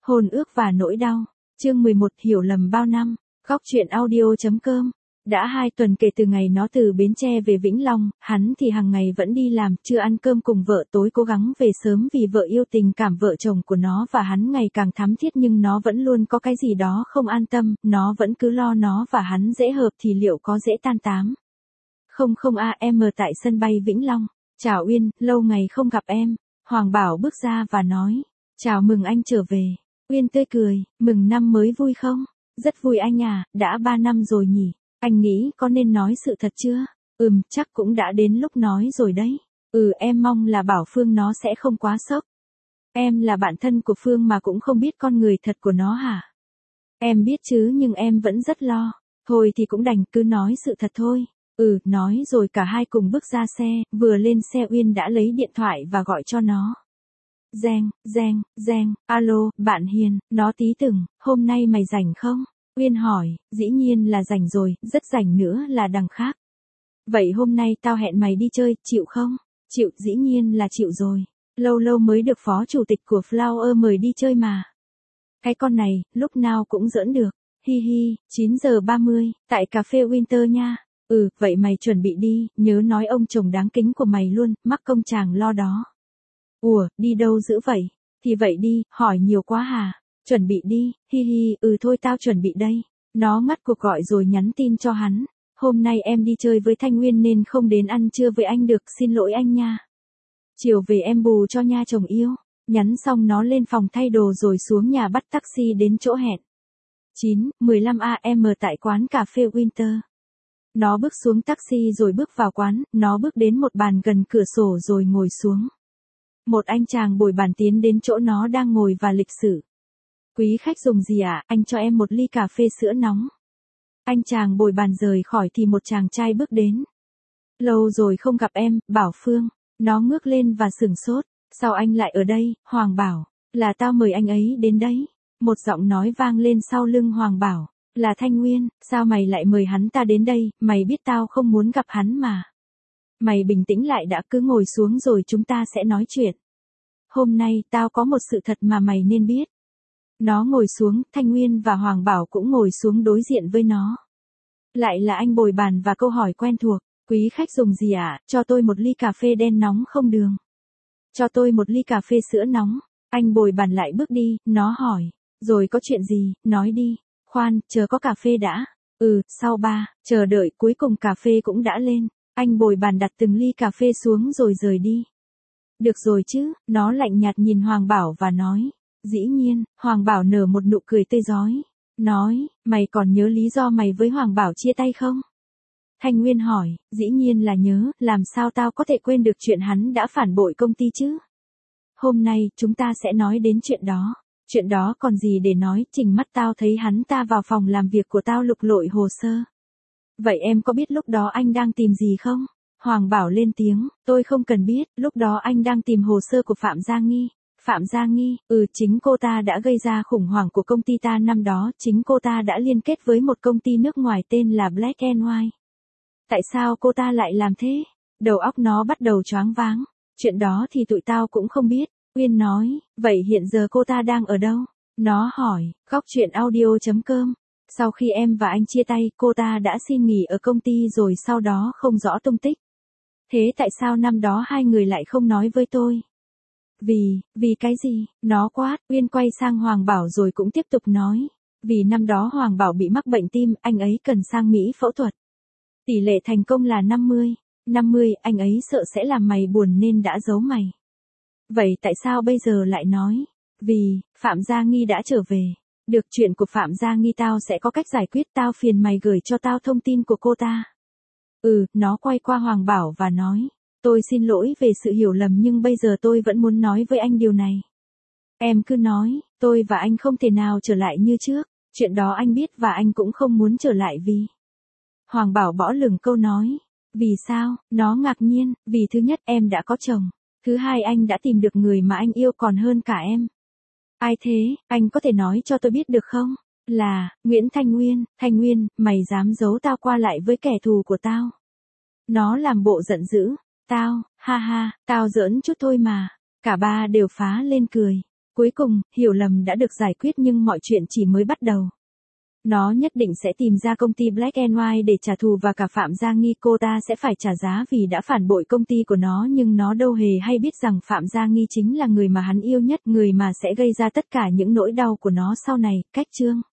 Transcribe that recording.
Hôn ước và nỗi đau. Chương 11 hiểu lầm bao năm. Góc truyện audio.com. Đã 2 tuần kể từ ngày nó từ Bến Tre về Vĩnh Long, hắn thì hàng ngày vẫn đi làm, chưa ăn cơm cùng vợ, tối cố gắng về sớm vì vợ yêu tình cảm vợ chồng của nó và hắn ngày càng thắm thiết, nhưng nó vẫn luôn có cái gì đó không an tâm, nó vẫn cứ lo nó và hắn dễ hợp thì liệu có dễ tan táng. Không AM tại sân bay Vĩnh Long. Chào Uyên, lâu ngày không gặp em. Hoàng Bảo bước ra và nói. Chào mừng anh trở về. Uyên tươi cười, mừng năm mới vui không? Rất vui anh à, đã 3 năm rồi nhỉ? Anh nghĩ có nên nói sự thật chưa? Chắc cũng đã đến lúc nói rồi đấy. Em mong là Bảo Phương nó sẽ không quá sốc. Em là bạn thân của Phương mà cũng không biết con người thật của nó hả? Em biết chứ, nhưng em vẫn rất lo. Thôi thì cũng đành cứ nói sự thật thôi. Nói rồi cả hai cùng bước ra xe, vừa lên xe Uyên đã lấy điện thoại và gọi cho nó. Reng, alo, bạn Hiền, nó tí từng, hôm nay mày rảnh không? Uyên hỏi, dĩ nhiên là rảnh rồi, rất rảnh nữa là đằng khác. Vậy hôm nay tao hẹn mày đi chơi, chịu không? Chịu, dĩ nhiên là chịu rồi. Lâu mới được phó chủ tịch của Flower mời đi chơi mà. Cái con này, lúc nào cũng giỡn được. Hi hi, 9:30, tại cà phê Winter nha. Vậy mày chuẩn bị đi, nhớ nói ông chồng đáng kính của mày luôn, mắc công chàng lo đó. Đi đâu dữ vậy? Thì vậy đi, hỏi nhiều quá hả? Chuẩn bị đi, hi hi, thôi tao chuẩn bị đây. Nó ngắt cuộc gọi rồi nhắn tin cho hắn. Hôm nay em đi chơi với Thanh Nguyên nên không đến ăn trưa với anh được, xin lỗi anh nha. Chiều về em bù cho nha chồng yêu. Nhắn xong nó lên phòng thay đồ rồi xuống nhà bắt taxi đến chỗ hẹn. 9:15 AM tại quán cà phê Winter. Nó bước xuống taxi rồi bước vào quán, nó bước đến một bàn gần cửa sổ rồi ngồi xuống. Một anh chàng bồi bàn tiến đến chỗ nó đang ngồi và lịch sự. Quý khách dùng gì ạ? Anh cho em một ly cà phê sữa nóng. Anh chàng bồi bàn rời khỏi thì một chàng trai bước đến. Lâu rồi không gặp em, Bảo Phương. Nó ngước lên và sửng sốt. Sao anh lại ở đây, Hoàng Bảo? Là tao mời anh ấy đến đấy. Một giọng nói vang lên sau lưng Hoàng Bảo. Là Thanh Nguyên, sao mày lại mời hắn ta đến đây, mày biết tao không muốn gặp hắn mà. Mày bình tĩnh lại đã, cứ ngồi xuống rồi chúng ta sẽ nói chuyện. Hôm nay tao có một sự thật mà mày nên biết. Nó ngồi xuống, Thanh Nguyên và Hoàng Bảo cũng ngồi xuống đối diện với nó. Lại là anh bồi bàn và câu hỏi quen thuộc. Quý khách dùng gì ạ? Cho tôi một ly cà phê đen nóng không đường. Cho tôi một ly cà phê sữa nóng. Anh bồi bàn lại bước đi, nó hỏi. Rồi có chuyện gì, nói đi. Khoan, chờ có cà phê đã. Sau 3, chờ đợi cuối cùng cà phê cũng đã lên. Anh bồi bàn đặt từng ly cà phê xuống rồi rời đi. Được rồi chứ, nó lạnh nhạt nhìn Hoàng Bảo và nói. Dĩ nhiên, Hoàng Bảo nở một nụ cười tươi rói. Nói, mày còn nhớ lý do mày với Hoàng Bảo chia tay không? Thanh Nguyên hỏi, dĩ nhiên là nhớ, làm sao tao có thể quên được chuyện hắn đã phản bội công ty chứ? Hôm nay, chúng ta sẽ nói đến chuyện đó. Chuyện đó còn gì để nói, chỉnh mắt tao thấy hắn ta vào phòng làm việc của tao lục lọi hồ sơ. Vậy em có biết lúc đó anh đang tìm gì không? Hoàng Bảo lên tiếng, tôi không cần biết, lúc đó anh đang tìm hồ sơ của Phạm Gia Nghi. Phạm Gia Nghi, chính cô ta đã gây ra khủng hoảng của công ty ta năm đó, chính cô ta đã liên kết với một công ty nước ngoài tên là Black and White. Tại sao cô ta lại làm thế? Đầu óc nó bắt đầu choáng váng. Chuyện đó thì tụi tao cũng không biết. Uyên nói, vậy hiện giờ cô ta đang ở đâu? Nó hỏi, góc truyện audio.com. Sau khi em và anh chia tay, cô ta đã xin nghỉ ở công ty rồi sau đó không rõ tung tích. Thế tại sao năm đó hai người lại không nói với tôi? Vì cái gì? Nó quát. Uyên quay sang Hoàng Bảo rồi cũng tiếp tục nói. Vì năm đó Hoàng Bảo bị mắc bệnh tim, anh ấy cần sang Mỹ phẫu thuật. Tỷ lệ thành công là 50, anh ấy sợ sẽ làm mày buồn nên đã giấu mày. Vậy tại sao bây giờ lại nói? Vì, Phạm Gia Nghi đã trở về. Được, chuyện của Phạm Gia Nghi tao sẽ có cách giải quyết, tao phiền mày gửi cho tao thông tin của cô ta. Nó quay qua Hoàng Bảo và nói. Tôi xin lỗi về sự hiểu lầm nhưng bây giờ tôi vẫn muốn nói với anh điều này. Em cứ nói, tôi và anh không thể nào trở lại như trước. Chuyện đó anh biết và anh cũng không muốn trở lại vì. Hoàng Bảo bỏ lửng câu nói. Vì sao? Nó ngạc nhiên, vì thứ nhất em đã có chồng. Thứ hai anh đã tìm được người mà anh yêu còn hơn cả em. Ai thế, anh có thể nói cho tôi biết được không? Là, Nguyễn Thanh Nguyên. Thanh Nguyên, mày dám giấu tao qua lại với kẻ thù của tao. Nó làm bộ giận dữ. Tao, ha ha, tao giỡn chút thôi mà. Cả ba đều phá lên cười. Cuối cùng, hiểu lầm đã được giải quyết nhưng mọi chuyện chỉ mới bắt đầu. Nó nhất định sẽ tìm ra công ty Black and White để trả thù và cả Phạm Gia Nghi cô ta sẽ phải trả giá vì đã phản bội công ty của nó nhưng nó đâu hề hay biết rằng Phạm Gia Nghi chính là người mà hắn yêu nhất, người mà sẽ gây ra tất cả những nỗi đau của nó sau này. Cách chương